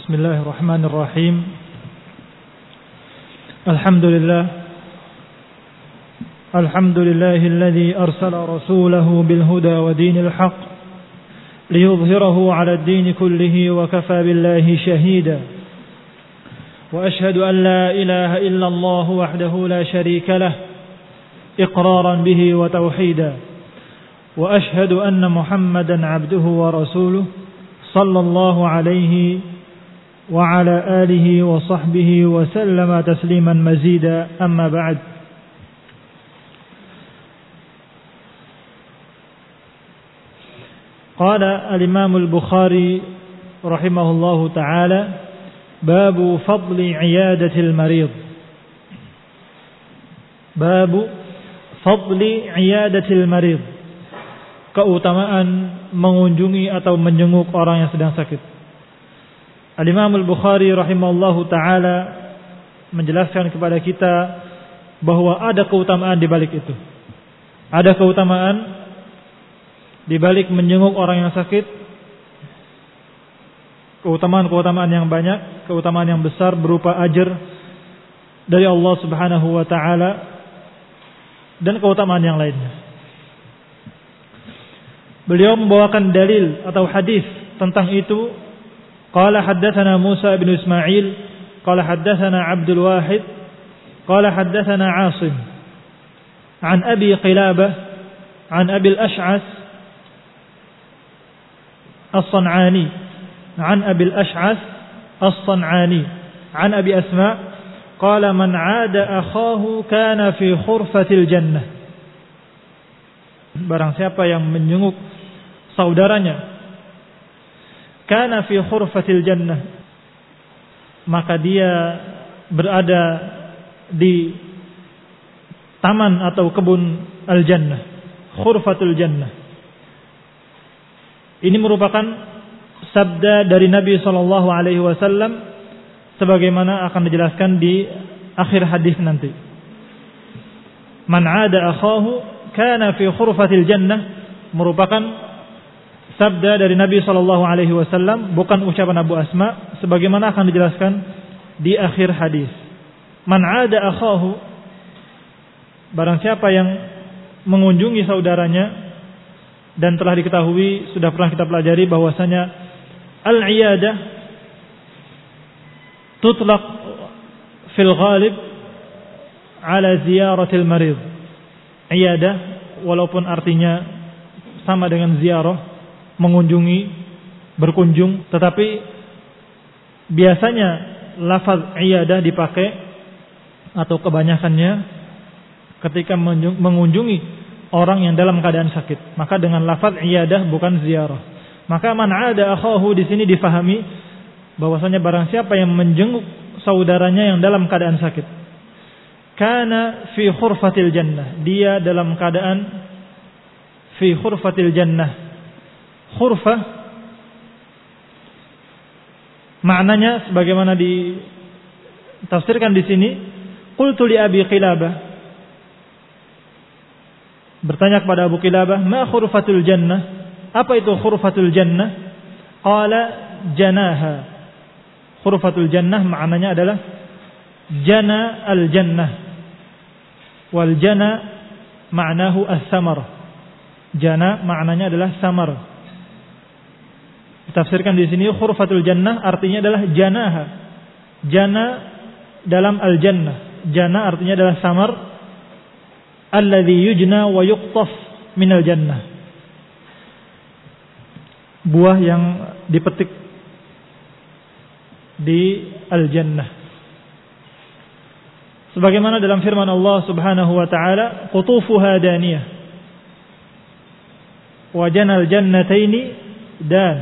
Bismillahirrahmanirrahim. Alhamdulillahilladzi arsala rasulahu bil huda wa dinil haqq liyudhhirahu 'ala ad-din kullihi wa kafaa billahi shahida. Wa ashhadu an la ilaha illallah wahdahu la sharika lah iqraran bihi wa tauhida. Wa ashhadu anna Muhammadan 'abduhu wa rasuluhu sallallahu alaihi wa ala alihi wa sahbihi wa sallama tasliman mazida, amma ba'd. Qala al-Imam al-Bukhari rahimahullahu ta'ala, babu fadli iyadatil marid. Babu fadli iyadatil marid, keutamaan mengunjungi atau menjenguk orang yang sedang sakit. Al-Imam al-Bukhari rahimahullahu ta'ala menjelaskan kepada kita bahwa ada keutamaan di balik itu. Ada keutamaan di balik menjenguk orang yang sakit. Keutamaan-keutamaan yang banyak, keutamaan yang besar berupa ajar dari Allah Subhanahu wa ta'ala dan keutamaan yang lainnya. Beliau membawakan dalil atau hadis tentang itu. Qala haddatsana Musa bin Ismail qala haddatsana Abdul Wahid qala haddatsana Asim an Abi Qilabah an Abi al-Ash'as as-San'ani an Abi al-Ash'as as-San'ani an Abi Asma qala man 'ada akhahu kana fi khurfatil jannah. Barang siapa yang menjenguk saudaranya kana fi khurfatil jannah, maka dia berada di taman atau kebun al-jannah. Khurfatul jannah ini merupakan sabda dari Nabi sallallahu alaihi wasallam sebagaimana akan dijelaskan di akhir hadis nanti. Man 'ada akhahu kana fi khurfatil jannah merupakan sabda dari Nabi sallallahu alaihi wasallam, bukan ucapan Abu Asma sebagaimana akan dijelaskan di akhir hadis. Man 'ada akhahu, barang siapa yang mengunjungi saudaranya, dan telah diketahui, sudah pernah kita pelajari bahwasanya al-iyadah tutlaq fil ghalib ala ziyaratil marid. Iyadah walaupun artinya sama dengan ziarah, mengunjungi, berkunjung, tetapi biasanya lafaz iyadah dipakai atau kebanyakannya ketika mengunjungi orang yang dalam keadaan sakit. Maka dengan lafaz iyadah bukan ziarah. Maka man 'ada akhahu di sini difahami bahwasanya barang siapa yang menjenguk saudaranya yang dalam keadaan sakit, kana fi khurfatil jannah, dia dalam keadaan fi khurfatil jannah. Khurfah maknanya sebagaimana ditafsirkan di sini, qultu li Abi Qilabah, bertanya kepada Abu Qilabah, ma khurfatul jannah, apa itu khurfatul jannah? Qala janaha. Khurfatul jannah maknanya adalah jana al jannah, wal jana ma'nahu as-samar. Jana maknanya adalah samar. Tafsirkan di sini khurfatul jannah artinya adalah janaha. Jana dalam al-jannah. Jana artinya adalah samar. Alladhi yujna wa yuqtaf minal jannah. Buah yang dipetik di al-jannah. Sebagaimana dalam firman Allah Subhanahu wa ta'ala, qutufuha daniyah wa janal jannataini dan.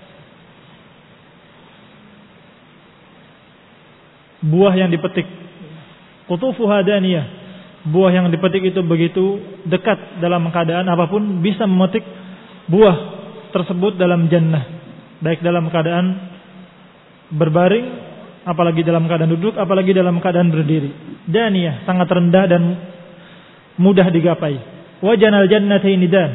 Buah yang dipetik, qutufuha daniyah, buah yang dipetik itu begitu dekat dalam keadaan apapun bisa memetik buah tersebut dalam jannah, baik dalam keadaan berbaring, apalagi dalam keadaan duduk, apalagi dalam keadaan berdiri. Daniyah sangat rendah dan mudah digapai. Wa janal jannataini dan,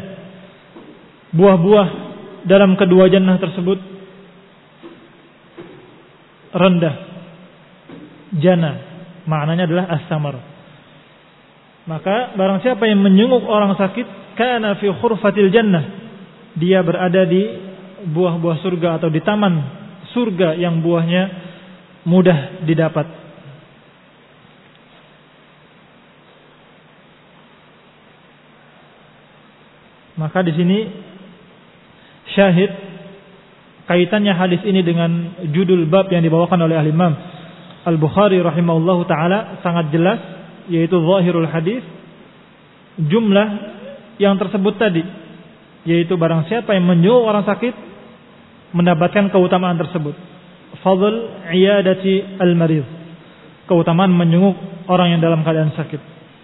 buah-buah dalam kedua jannah tersebut rendah. Jana maknanya adalah as-samar. Maka barang siapa yang menjenguk orang sakit, kana fi khurfatil jannah, dia berada di buah-buah surga atau di taman surga yang buahnya mudah didapat. Maka di sini syahid kaitannya hadis ini dengan judul bab yang dibawakan oleh Al-Imam Al-Bukhari rahimahullahu taala sangat jelas, yaitu zahirul hadis, jumlah yang tersebut tadi, yaitu barang siapa yang menyuruh orang sakit mendapatkan keutamaan tersebut. Fadl iyadati al-marid, keutamaan menjenguk orang yang dalam keadaan sakit.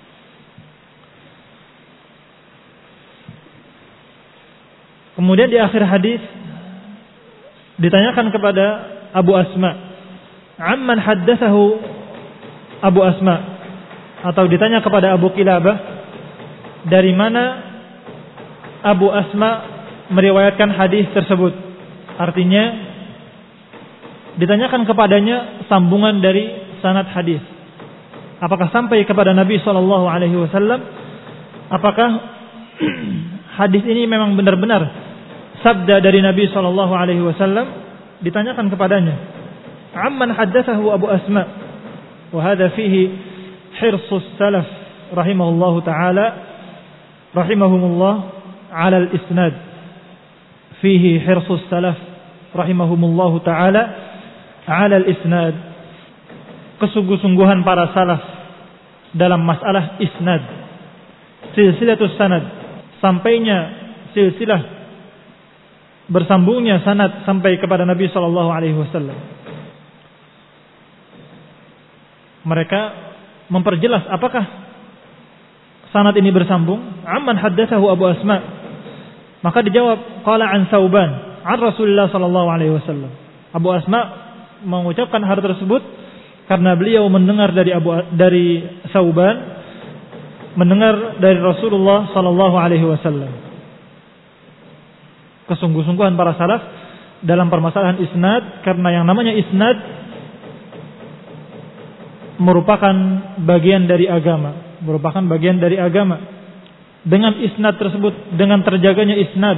Kemudian di akhir hadis ditanyakan kepada Abu Asma, amman haddatsahu Abu Asma, atau ditanya kepada Abu Kilabah, dari mana Abu Asma meriwayatkan hadis tersebut. Artinya ditanyakan kepadanya sambungan dari sanad hadis. Apakah sampai kepada Nabi sallallahu alaihi wasallam? Apakah hadis ini memang benar-benar sabda dari Nabi sallallahu alaihi wasallam? Ditanyakan kepadanya, amman haddatsahu Abu Asma, wa hadha fihi hirsus salaf rahimahullahu taala rahimahumullah ala al-isnad. Fihi hirsus salaf rahimahumullahu taala ala al-isnad. Kesungguh-sungguhan para salaf dalam masalah isnad, silsilatus sanad, sampainya silsilah, bersambungnya sanad sampai kepada Nabi sallallahu alaihi wasallam. Mereka memperjelas apakah sanad ini bersambung. Amman haddatsahu Abu Asma, maka dijawab qala an Sauban an Rasulullah sallallahu alaihi wasallam. Abu Asma mengucapkan hal tersebut karena beliau mendengar dari Sauban, mendengar dari Rasulullah sallallahu alaihi wasallam. Kesungguh-sungguhan para salaf dalam permasalahan isnad, karena yang namanya isnad merupakan bagian dari agama, Dengan isnad tersebut, dengan terjaganya isnad,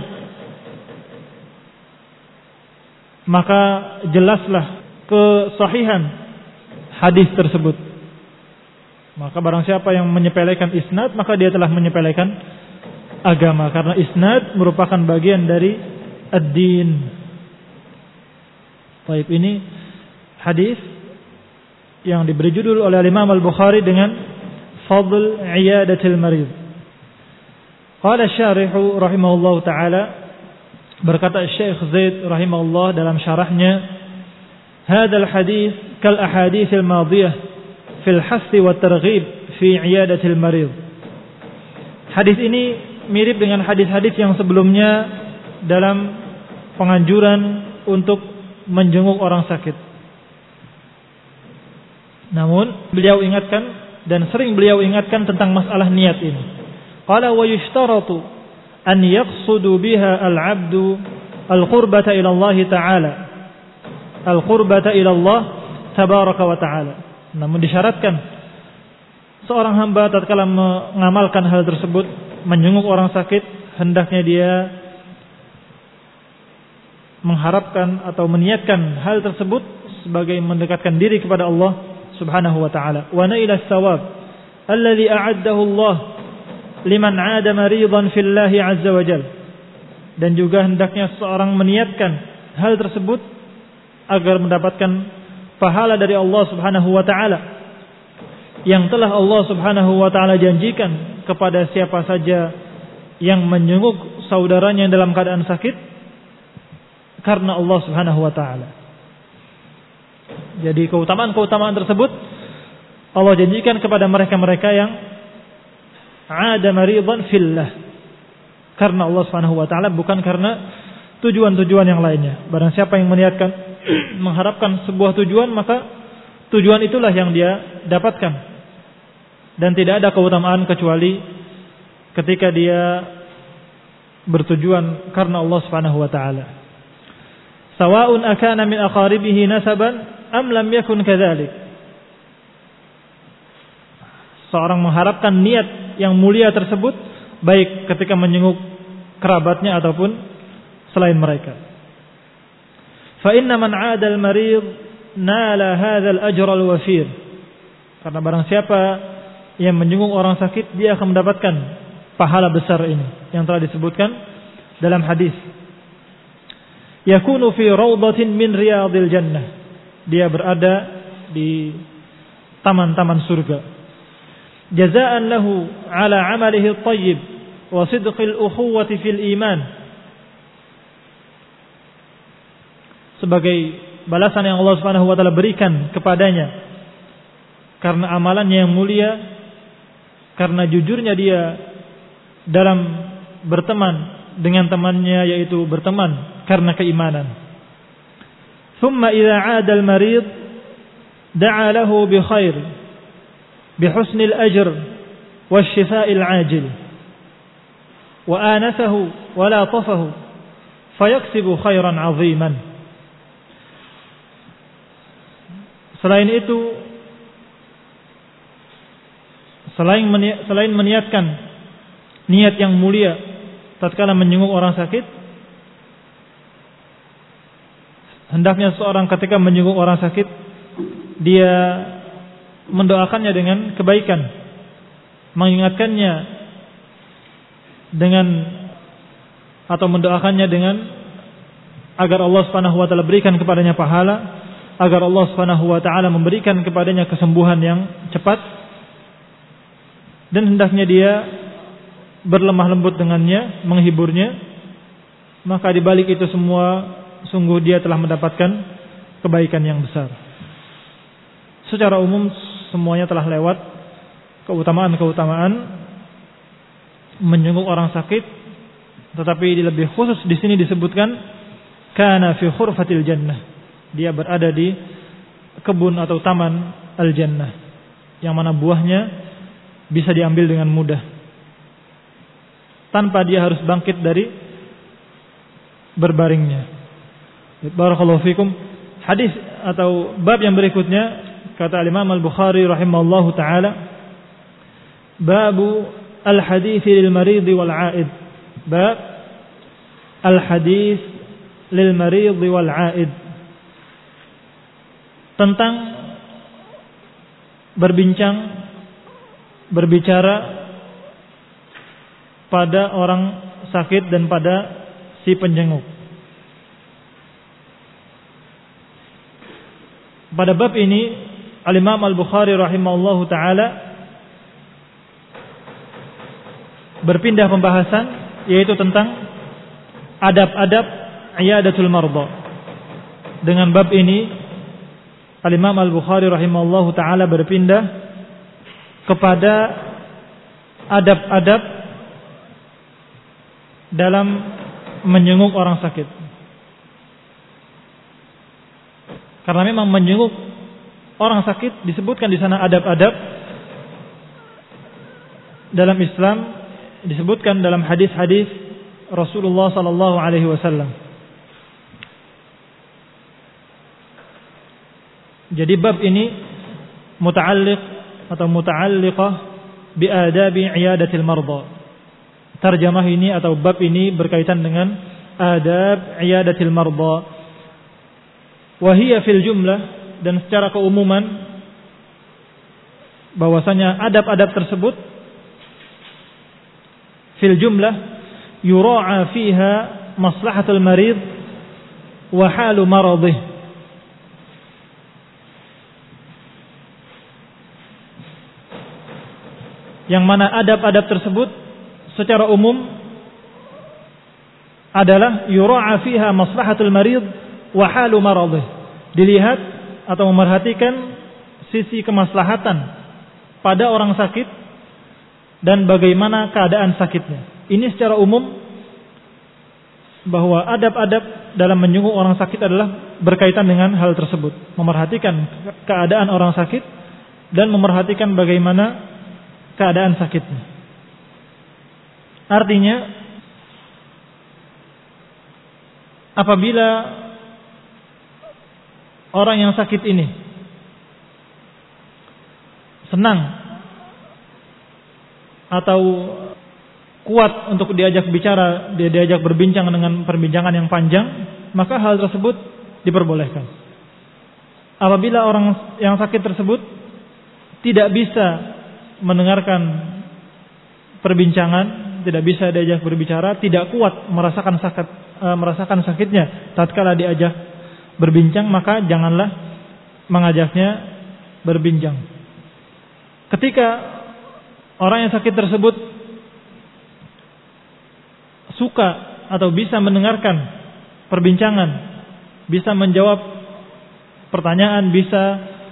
maka jelaslah kesahihan hadis tersebut. Maka barang siapa yang menyepelekan isnad, maka dia telah menyepelekan agama, karena isnad merupakan bagian dari ad-din. Baik, ini hadis yang diberi judul oleh Imam Al-Bukhari dengan Fadl Iyadatil Marid. Qala syarihu rahimahullahu taala, berkata Syekh Zaid rahimahullah dalam syarahnya, hadzal hadis kal ahaditsil madiyah fil hassi wat targhib fi iyadatil marid. Hadis ini mirip dengan hadis-hadis yang sebelumnya dalam penganjuran untuk menjenguk orang sakit. Namun beliau ingatkan, dan sering beliau ingatkan tentang masalah niat ini. Qala wa yushtaratu an yaqsudu biha al-'abdu al-qurbata ila Allah ta'ala. Al-qurbata ila Allah tabaraka wa ta'ala. Namun disyaratkan seorang hamba tatkala mengamalkan hal tersebut, menjenguk orang sakit, hendaknya dia mengharapkan atau meniatkan hal tersebut sebagai mendekatkan diri kepada Allah subhanahu wa ta'ala. Wa naila as-sawab alladhi a'addahu Allah liman 'ada maridan fillahi 'azza wa jalla. Dan juga hendaknya seorang meniatkan hal tersebut agar mendapatkan pahala dari Allah subhanahu wa ta'ala yang telah Allah subhanahu wa ta'ala janjikan kepada siapa saja yang menjenguk saudaranya dalam keadaan sakit karena Allah subhanahu wa ta'ala. Jadi keutamaan-keutamaan tersebut Allah janjikan kepada mereka-mereka yang ada maridan fillah, karena Allah subhanahu wa ta'ala, bukan karena tujuan-tujuan yang lainnya. Barang siapa yang meniatkan mengharapkan sebuah tujuan, maka tujuan itulah yang dia dapatkan. Dan tidak ada keutamaan kecuali ketika dia bertujuan karena Allah subhanahu wa ta'ala. Sawa'un akana min aqaribihi nasaban am lam yakun kadzalik. Seorang mengharapkan niat yang mulia tersebut baik ketika menjenguk kerabatnya ataupun selain mereka. Fa inna man 'ada al-marid nala hadzal ajr al-wafir. Karena barang siapa yang menjenguk orang sakit, dia akan mendapatkan pahala besar ini yang telah disebutkan dalam hadis. Yakunu fi rawdatin min riyadil jannah. Dia berada di taman-taman surga. Jazaan lahu ala amalihi at-tayyib wa sidqil ukhuwati fil iman. Sebagai balasan yang Allah Subhanahu wa taala berikan kepadanya karena amalannya yang mulia, karena jujurnya dia dalam berteman dengan temannya, yaitu berteman karena keimanan. Thumma idza 'ada al-marid da'a lahu bi khair bi husnil ajr wasyifa'il 'ajil wa anasahu wa la tafahu fayaksibu khairan 'aziman. Selain itu, selain meniatkan niat yang mulia tatkala menjenguk orang sakit, hendaknya seorang ketika menjenguk orang sakit dia mendoakannya dengan kebaikan, mengingatkannya dengan atau mendoakannya dengan agar Allah Subhanahu wa taala berikan kepadanya pahala, agar Allah Subhanahu wa taala memberikan kepadanya kesembuhan yang cepat, dan hendaknya dia berlemah lembut dengannya, menghiburnya. Maka di balik itu semua sungguh dia telah mendapatkan kebaikan yang besar. Secara umum semuanya telah lewat keutamaan-keutamaan menjenguk orang sakit, tetapi lebih khusus di sini disebutkan kana fi khurfatil jannah. Dia berada di kebun atau taman al-jannah, yang mana buahnya bisa diambil dengan mudah tanpa dia harus bangkit dari berbaringnya. Barakallahu fikum. Hadis atau bab yang berikutnya, kata Imam Al-Bukhari rahimahullahu taala, babu al-hadits lil marid wal 'aid. Bab al-hadits lil marid wal 'aid, tentang berbicara pada orang sakit dan pada si penjenguk. Pada bab ini Al-Imam Al-Bukhari rahimahullahu taala berpindah pembahasan, yaitu tentang adab-adab iyadatul marda. Dengan bab ini Al-Imam Al-Bukhari rahimahullahu ta'ala berpindah kepada adab-adab dalam menjenguk orang sakit. Karena memang menjenguk orang sakit disebutkan di sana adab-adab dalam Islam, disebutkan dalam hadis-hadis Rasulullah sallallahu alaihi wasallam. Jadi bab ini muta'alliq atau muta'alliqah bi adabi iyadatil marda. Tarjamah ini atau bab ini berkaitan dengan adab iyadatil marda. Wa hiya fil jumlah, dan secara keumuman bahwasanya adab-adab tersebut fil jumlah yura'a fiha maslahatul marid wa halu maradih. Yang mana adab-adab tersebut secara umum adalah yura'a fiha maslahatul marid wa halu maradih. Dilihat atau memerhatikan sisi kemaslahatan pada orang sakit dan bagaimana keadaan sakitnya. Ini secara umum bahwa adab-adab dalam menjenguk orang sakit adalah berkaitan dengan hal tersebut, memerhatikan keadaan orang sakit dan memerhatikan bagaimana keadaan sakitnya. Artinya, apabila orang yang sakit ini senang atau kuat untuk diajak bicara, diajak berbincang dengan perbincangan yang panjang, maka hal tersebut diperbolehkan. Apabila orang yang sakit tersebut tidak bisa mendengarkan perbincangan, tidak bisa diajak berbicara, tidak kuat merasakan sakitnya tatkala diajak berbincang, maka janganlah mengajaknya berbincang. Ketika orang yang sakit tersebut suka atau bisa mendengarkan perbincangan, bisa menjawab pertanyaan, bisa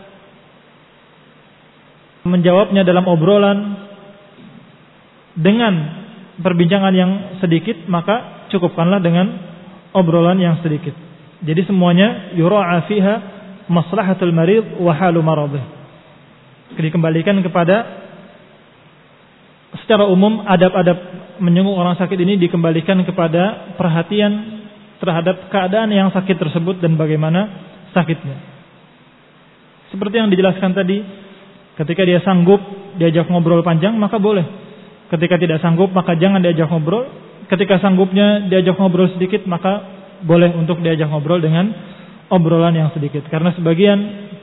menjawabnya dalam obrolan dengan perbincangan yang sedikit, maka cukupkanlah dengan obrolan yang sedikit. Jadi semuanya yura'a fiha maslahatul marid wa halu maradih. Dikembalikan kepada secara umum adab-adab menyenguk orang sakit ini dikembalikan kepada perhatian terhadap keadaan yang sakit tersebut dan bagaimana sakitnya. Seperti yang dijelaskan tadi, ketika dia sanggup diajak ngobrol panjang maka boleh. Ketika tidak sanggup maka jangan diajak ngobrol. Ketika sanggupnya diajak ngobrol sedikit maka boleh untuk diajak ngobrol dengan obrolan yang sedikit. Karena sebagian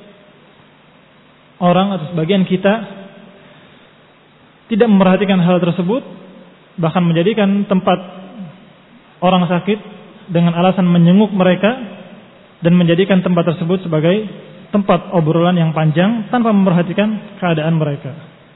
orang atau sebagian kita tidak memperhatikan hal tersebut, bahkan menjadikan tempat orang sakit dengan alasan menyenguk mereka dan menjadikan tempat tersebut sebagai tempat obrolan yang panjang tanpa memperhatikan keadaan mereka.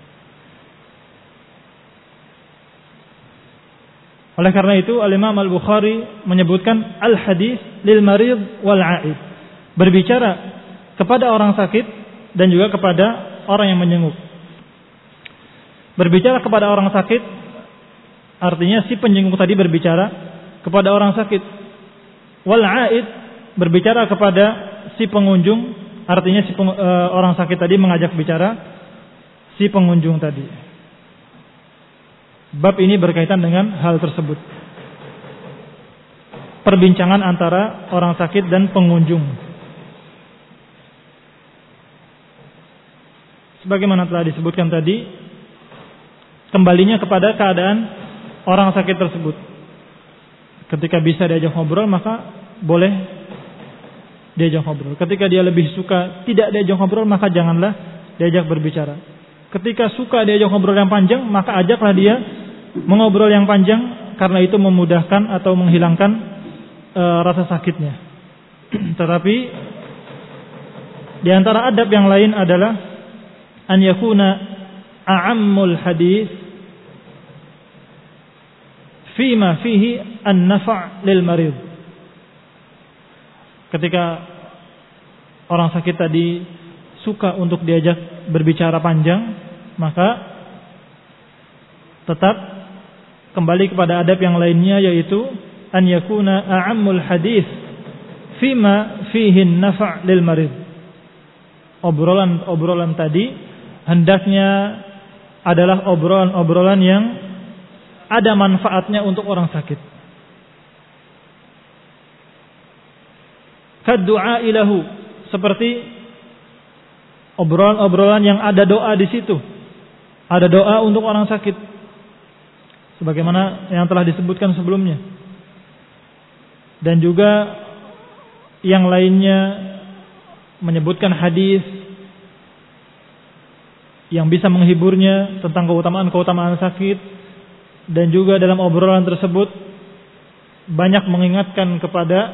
Oleh karena itu Al-Imam Al-Bukhari menyebutkan al-hadis lil marid wal 'aid, berbicara kepada orang sakit dan juga kepada orang yang menyenguk. Berbicara kepada orang sakit artinya si penyenguk tadi berbicara kepada orang sakit. Wal 'aid berbicara kepada si pengunjung, artinya orang sakit tadi mengajak bicara si pengunjung tadi. Bab ini berkaitan dengan hal tersebut. Perbincangan antara orang sakit dan pengunjung. Sebagaimana telah disebutkan tadi, kembalinya kepada keadaan orang sakit tersebut. Ketika bisa diajak ngobrol maka boleh diajak ngobrol. Ketika dia lebih suka tidak diajak ngobrol maka janganlah diajak berbicara. Ketika suka diajak ngobrol yang panjang maka ajaklah dia mengobrol yang panjang, karena itu memudahkan atau menghilangkan rasa sakitnya. Tetapi di antara adab yang lain adalah an yakuna a'ammul hadis fima fihi an-nafa' lil marid. Ketika orang sakit tadi suka untuk diajak berbicara panjang, maka tetap kembali kepada adab yang lainnya, yaitu an yakuna a'ammul hadis fima fihi an-nafa' lil marid. Obrolan tadi hendaknya adalah obrolan yang ada manfaatnya untuk orang sakit. Kaddu'a ilahu, seperti obrolan yang ada doa di situ. Ada doa untuk orang sakit, sebagaimana yang telah disebutkan sebelumnya. Dan juga yang lainnya menyebutkan hadis yang bisa menghiburnya tentang keutamaan sakit, dan juga dalam obrolan tersebut banyak mengingatkan kepada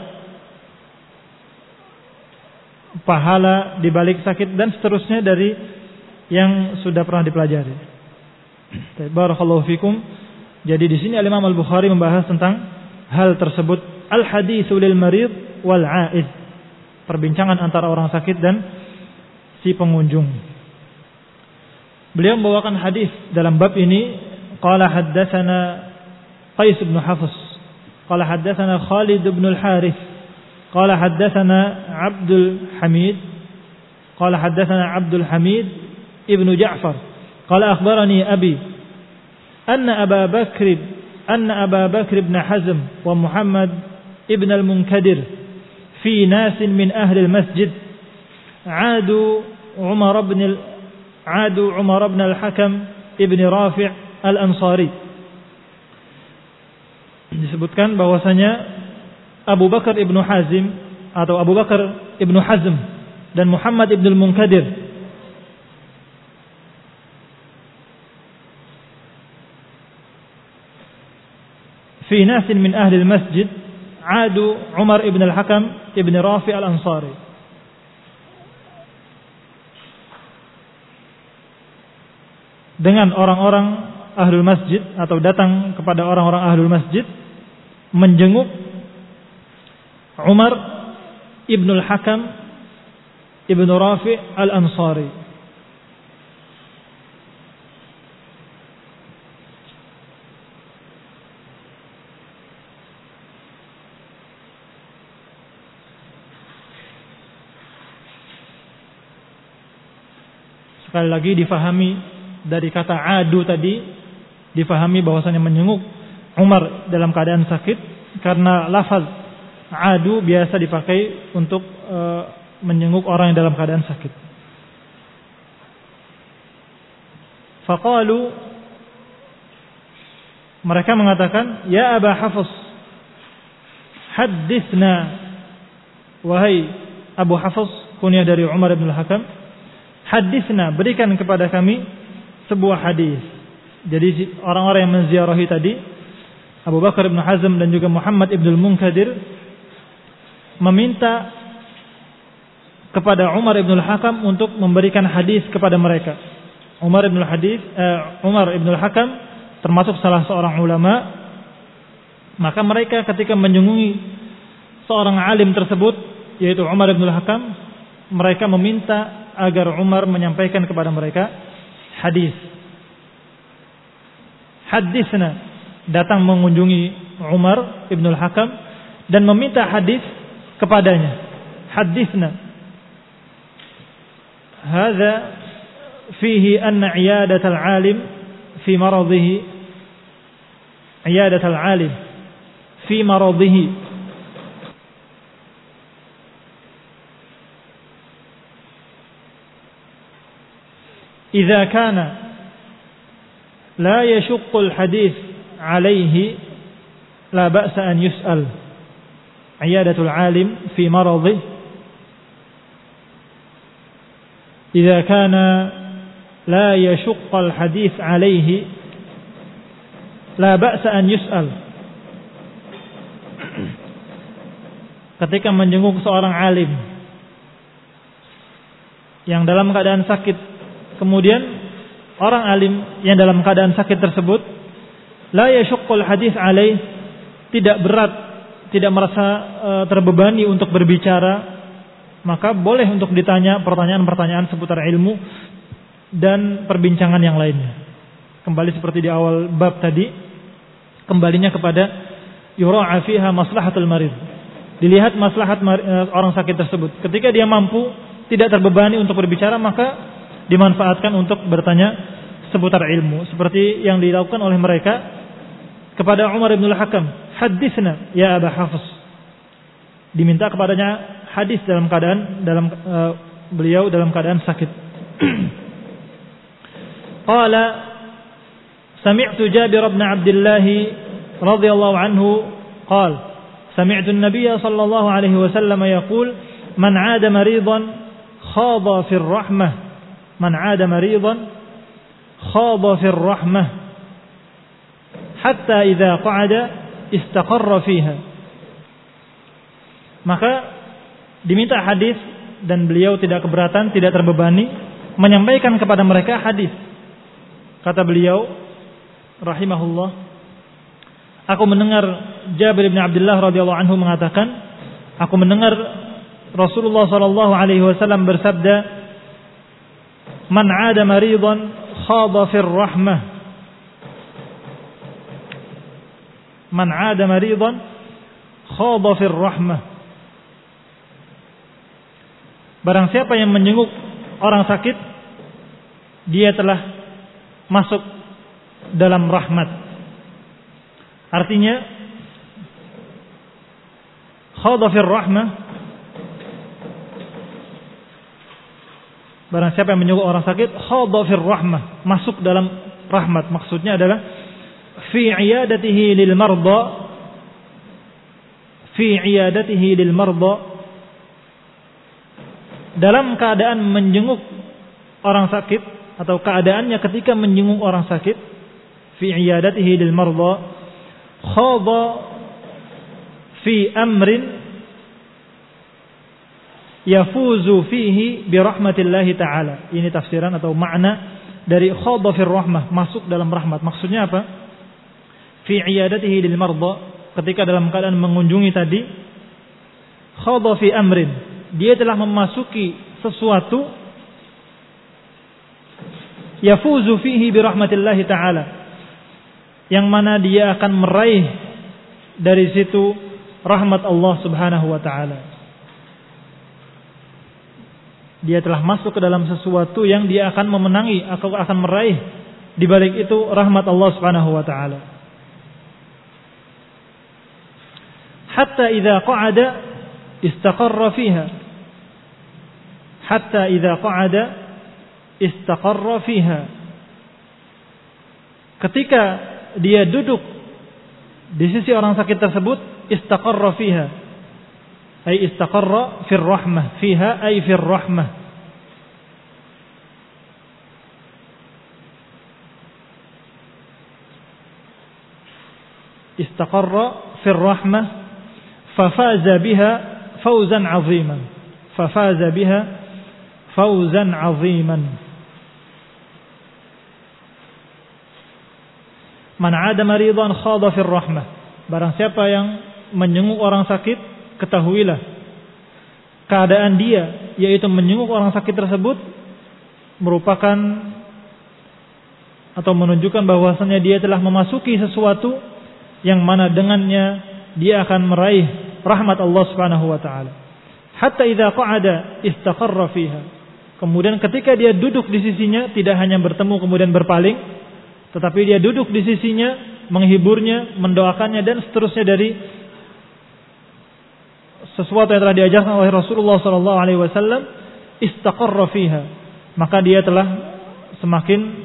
pahala di balik sakit dan seterusnya dari yang sudah pernah dipelajari. Barakallahu fikum. Jadi di sini Al-Imam Al-Bukhari membahas tentang hal tersebut, al-haditsu lil marid wal 'aid, perbincangan antara orang sakit dan si pengunjung. Beliau membawakan hadis dalam bab ini. Qala haddatsana Qais bin Hafs, qala haddatsana Khalid bin al-Harith, qala haddatsana Abdul Hamid, qala haddatsana Abdul Hamid ibnu Ja'far, qala akhbarani abi أن أبا بكر بن حزم ومحمد ابن المنكدر في ناس من أهل المسجد 'adu Umar bin al-Hakam ibn Rafi' al-Ansari. Disebutkan bahwasanya Abu Bakar ibnu Hazim atau Abu Bakar ibnu Hazm dan Muhammad ibn al-Munkadir fi nasin min ahli al-masjid 'adu Umar ibn al-Hakam ibn Rafi' al-Ansari. Dengan orang-orang ahlul masjid atau datang kepada orang-orang ahlul masjid menjenguk Umar ibn al-Hakam ibn Rafi' al-Ansari. Sekali lagi difahami dari kata adu tadi, difahami bahwasanya menjenguk Umar dalam keadaan sakit, karena lafaz adu biasa dipakai untuk menjenguk orang yang dalam keadaan sakit. Faqalu, mereka mengatakan, ya Aba Hafs, hadithna, wahai Abu Hafs, kunyah dari Umar bin al-Hakam, hadithna, berikan kepada kami sebuah hadis. Jadi orang-orang yang menziarahi tadi, Abu Bakar ibn Hazm dan juga Muhammad ibn al-Munkadir, meminta kepada Umar ibn al-Hakam untuk memberikan hadis kepada mereka. Umar ibn al-Hakam termasuk salah seorang ulama. Maka mereka ketika menjenguk seorang alim tersebut, yaitu Umar ibn al-Hakam, mereka meminta agar Umar menyampaikan kepada mereka hadis. Hadisna, datang mengunjungi Umar ibn al-Hakam dan meminta hadis kepadanya. Hadisna. Hadza fihi anna iyadat al-alim fi maradhihi, iyadat al-alim fi maradhihi, idza kana la yashqu al-hadith alayhi la ba'sa an yus'al. Iyadatul alim fi maradhihi idza kana la yashqu al-hadith alayhi la ba'sa an yus'al. Ketika menjenguk seorang alim yang dalam keadaan sakit, kemudian orang alim yang dalam keadaan sakit tersebut la yashuqqul hadis alaih, tidak berat, tidak merasa terbebani untuk berbicara, maka boleh untuk ditanya pertanyaan-pertanyaan seputar ilmu dan perbincangan yang lainnya. Kembali seperti di awal bab tadi, kembalinya kepada yura'a fiha maslahatul marid. Dilihat maslahat orang sakit tersebut. Ketika dia mampu, tidak terbebani untuk berbicara, maka dimanfaatkan untuk bertanya seputar ilmu, seperti yang dilakukan oleh mereka kepada Umar bin al-Hakam. Hadisna ya Aba Hafs, diminta kepadanya hadis dalam keadaan beliau dalam keadaan sakit. Qala sami'tu Jabir bin Abdullah radhiyallahu anhu qala sami'tu an-nabiy sallallahu alaihi wasallam yaqul man 'ada maridan khada fi ar-rahmah, man 'ada maridan khada fi ar-rahmah hatta idza qa'ada istaqarra fiha. Maka diminta hadis dan beliau tidak keberatan, tidak terbebani menyampaikan kepada mereka hadis. Kata beliau rahimahullah, aku mendengar Jabir bin Abdullah radhiyallahu anhu mengatakan, aku mendengar Rasulullah sallallahu alaihi wasallam bersabda, man 'ada maridan khada fir rahmah, man 'ada maridan khada fir rahmah. Barang siapa yang menjenguk orang sakit, dia telah masuk dalam rahmat. Artinya khada fir rahmah Barang siapa yang menjenguk orang sakit, khadha fir rahmah, masuk dalam rahmat. Maksudnya adalah fi iyadatihi lil marda, fi iyadatihi lil marda, dalam keadaan menjenguk orang sakit atau keadaannya ketika menjenguk orang sakit, fi iyadatihi lil marda, khadha fi amrin yafuzu fihi bi rahmatillahi ta'ala. Ini tafsiran atau makna dari khadha fir rahmah, masuk dalam rahmat. Maksudnya apa? Fi iyadatihi lil marda, ketika dalam keadaan mengunjungi tadi, khadha fi amrin, dia telah memasuki sesuatu yafuzu fihi bi rahmatillahi ta'ala, yang mana dia akan meraih dari situ rahmat Allah Subhanahu wa taala. Dia telah masuk ke dalam sesuatu yang dia akan memenangi atau akan meraih di balik itu rahmat Allah Subhanahu wa taala. Hatta idza qa'ada istaqarra fiha. Hatta idza qa'ada istaqarra fiha. Ketika dia duduk di sisi orang sakit tersebut, istaqarra fiha. Ay istaqarra fir rahmah, fiha ay fir rahmah. Istaqarra fir rahmah fafaza biha fawzan 'aziman. Fafaza biha fawzan 'aziman. Man 'ada maridan khadha fir rahmah. Barang siapa yang menjenguk orang sakit, ketahuilah keadaan dia, yaitu menjenguk orang sakit tersebut, merupakan atau menunjukkan bahwasanya dia telah memasuki sesuatu yang mana dengannya dia akan meraih rahmat Allah Subhanahu wa taala. Hatta idza qa'ada istaqarra fiha. Kemudian ketika dia duduk di sisinya, tidak hanya bertemu kemudian berpaling, tetapi dia duduk di sisinya, menghiburnya, mendoakannya dan seterusnya dari sesuatu yang telah diajarkan oleh Rasulullah sallallahu alaihi wasallam, istaqarra fiha, maka dia telah semakin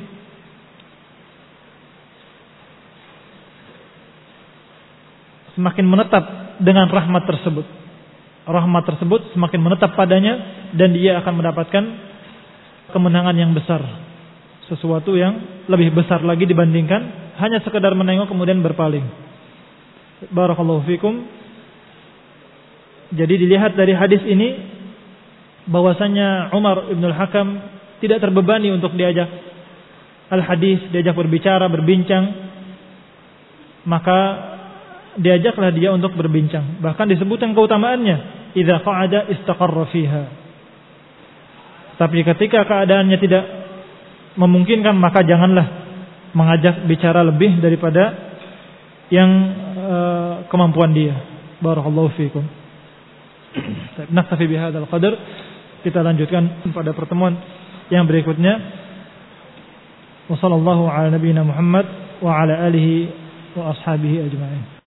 menetap dengan rahmat tersebut. Rahmat tersebut semakin menetap padanya dan dia akan mendapatkan kemenangan yang besar, sesuatu yang lebih besar lagi dibandingkan hanya sekedar menengok kemudian berpaling. Barakallahu fikum. Jadi dilihat dari hadis ini bahwasanya Umar Ibn al-Hakam tidak terbebani untuk diajak al-hadis, diajak berbicara, berbincang, maka diajaklah dia untuk berbincang. Bahkan disebutkan keutamaannya, idza qa'ada istaqarra fiha. Tapi ketika keadaannya tidak memungkinkan, maka janganlah mengajak bicara lebih daripada yang kemampuan dia. Barakallahu fikum. Naktafi bihadzal qadar. Kita lanjutkan pada pertemuan yang berikutnya. Wassallallahu ala nabiyyina Muhammad wa ala alihi wa ashabihi ajma'in.